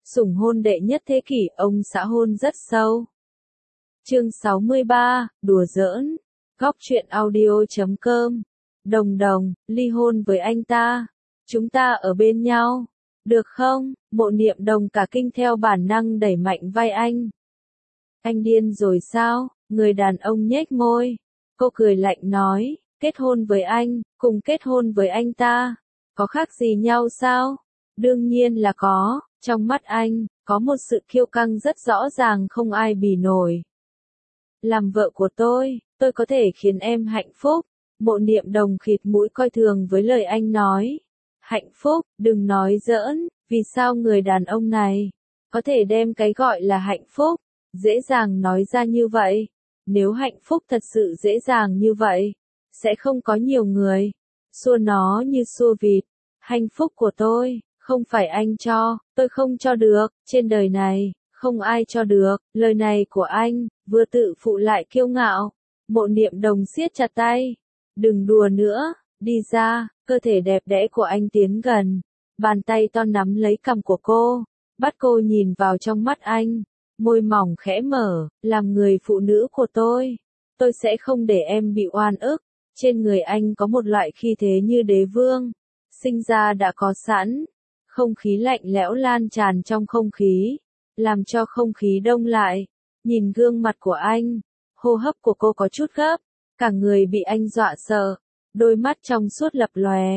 Sủng hôn đệ nhất thế kỷ, ông xã hôn rất sâu. Chương 63, đùa giỡn. Góc truyện audio.com. Đồng đồng, ly hôn với anh ta. Chúng ta ở bên nhau. Được không? Mộ Niệm Đồng cả kinh theo bản năng đẩy mạnh vai anh. Anh điên rồi sao? Người đàn ông nhếch môi. Cô cười lạnh nói, kết hôn với anh, cùng kết hôn với anh ta. Có khác gì nhau sao? Đương nhiên là có. Trong mắt anh, có một sự kiêu căng rất rõ ràng không ai bì nổi. Làm vợ của tôi có thể khiến em hạnh phúc. Mộ Niệm Đồng khịt mũi coi thường với lời anh nói. Hạnh phúc, đừng nói giỡn, vì sao người đàn ông này có thể đem cái gọi là hạnh phúc dễ dàng nói ra như vậy? Nếu hạnh phúc thật sự dễ dàng như vậy, sẽ không có nhiều người xua nó như xua vịt. Hạnh phúc của tôi không phải anh cho, tôi không cho được, trên đời này không ai cho được. Lời này của anh vừa tự phụ lại kiêu ngạo. Mộ Niệm Đồng siết chặt tay. Đừng đùa nữa, đi ra. Cơ thể đẹp đẽ của anh tiến gần, bàn tay to nắm lấy cằm của cô, bắt cô nhìn vào trong mắt anh, môi mỏng khẽ mở, làm người phụ nữ của tôi sẽ không để em bị oan ức. Trên người anh có một loại khí thế như đế vương, sinh ra đã có sẵn. Không khí lạnh lẽo lan tràn trong không khí, làm cho không khí đông lại. Nhìn gương mặt của anh, hô hấp của cô có chút gấp, cả người bị anh dọa sợ. Đôi mắt trong suốt lập lòe.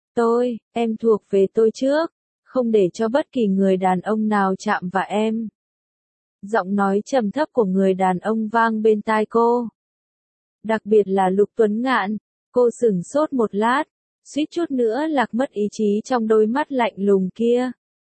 Em thuộc về tôi trước, không để cho bất kỳ người đàn ông nào chạm vào em. Giọng nói trầm thấp của người đàn ông vang bên tai cô. Đặc biệt là Lục Tuấn Ngạn, cô sửng sốt một lát, suýt chút nữa lạc mất ý chí trong đôi mắt lạnh lùng kia.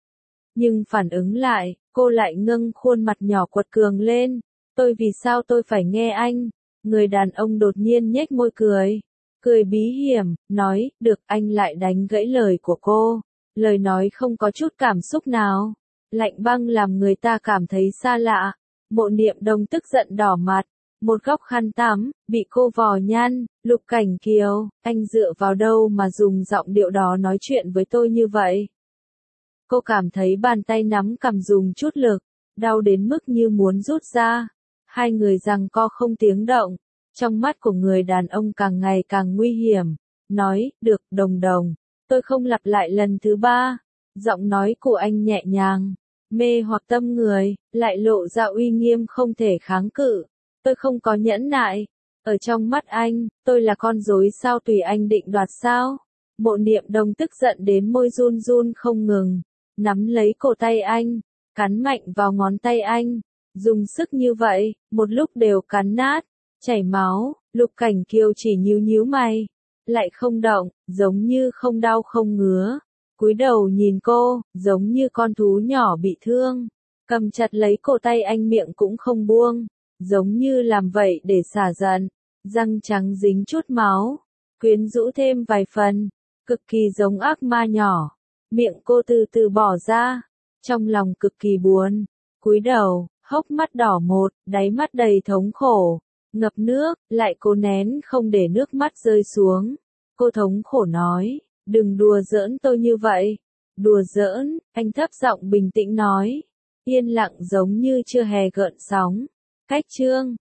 Nhưng phản ứng lại, cô lại ngâng khuôn mặt nhỏ quật cường lên. Vì sao tôi phải nghe anh? Người đàn ông đột nhiên nhếch môi cười. Cười bí hiểm, nói, được. Anh lại đánh gãy lời của cô. Lời nói không có chút cảm xúc nào. Lạnh băng làm người ta cảm thấy xa lạ. Mộ Niệm Đồng tức giận đỏ mặt. Một góc khăn tắm, bị cô vò nhăn. Lục Cảnh Kiều, anh dựa vào đâu mà dùng giọng điệu đó nói chuyện với tôi như vậy? Cô cảm thấy bàn tay nắm cằm dùng chút lực, đau đến mức như muốn rút ra. Hai người giằng co không tiếng động. Trong mắt của người đàn ông càng ngày càng nguy hiểm. Nói, được, Đồng Đồng. Tôi không lặp lại lần thứ ba. Giọng nói của anh nhẹ nhàng, mê hoặc tâm người, lại lộ ra uy nghiêm không thể kháng cự. Tôi không có nhẫn nại. Ở trong mắt anh, tôi là con rối sao tùy anh định đoạt sao? Mộ Niệm Đồng tức giận đến môi run run không ngừng. Nắm lấy cổ tay anh, cắn mạnh vào ngón tay anh. Dùng sức như vậy, một lúc đều cắn nát. Chảy máu. Lục Cảnh Kiều chỉ nhíu nhíu mày, lại không động, giống như không đau không ngứa. Cúi đầu nhìn cô, giống như con thú nhỏ bị thương. Cầm chặt lấy cổ tay anh, miệng cũng không buông, giống như làm vậy để xả giận. Răng trắng dính chút máu, quyến rũ thêm vài phần, cực kỳ giống ác ma nhỏ. Miệng cô từ từ bỏ ra, trong lòng cực kỳ buồn. Cúi đầu, hốc mắt đỏ một, đáy mắt đầy thống khổ. Ngập nước, lại cố nén không để nước mắt rơi xuống. Cô thống khổ nói, đừng đùa giỡn tôi như vậy. Đùa giỡn, anh thấp giọng bình tĩnh nói. Yên lặng giống như chưa hề gợn sóng. Cách chương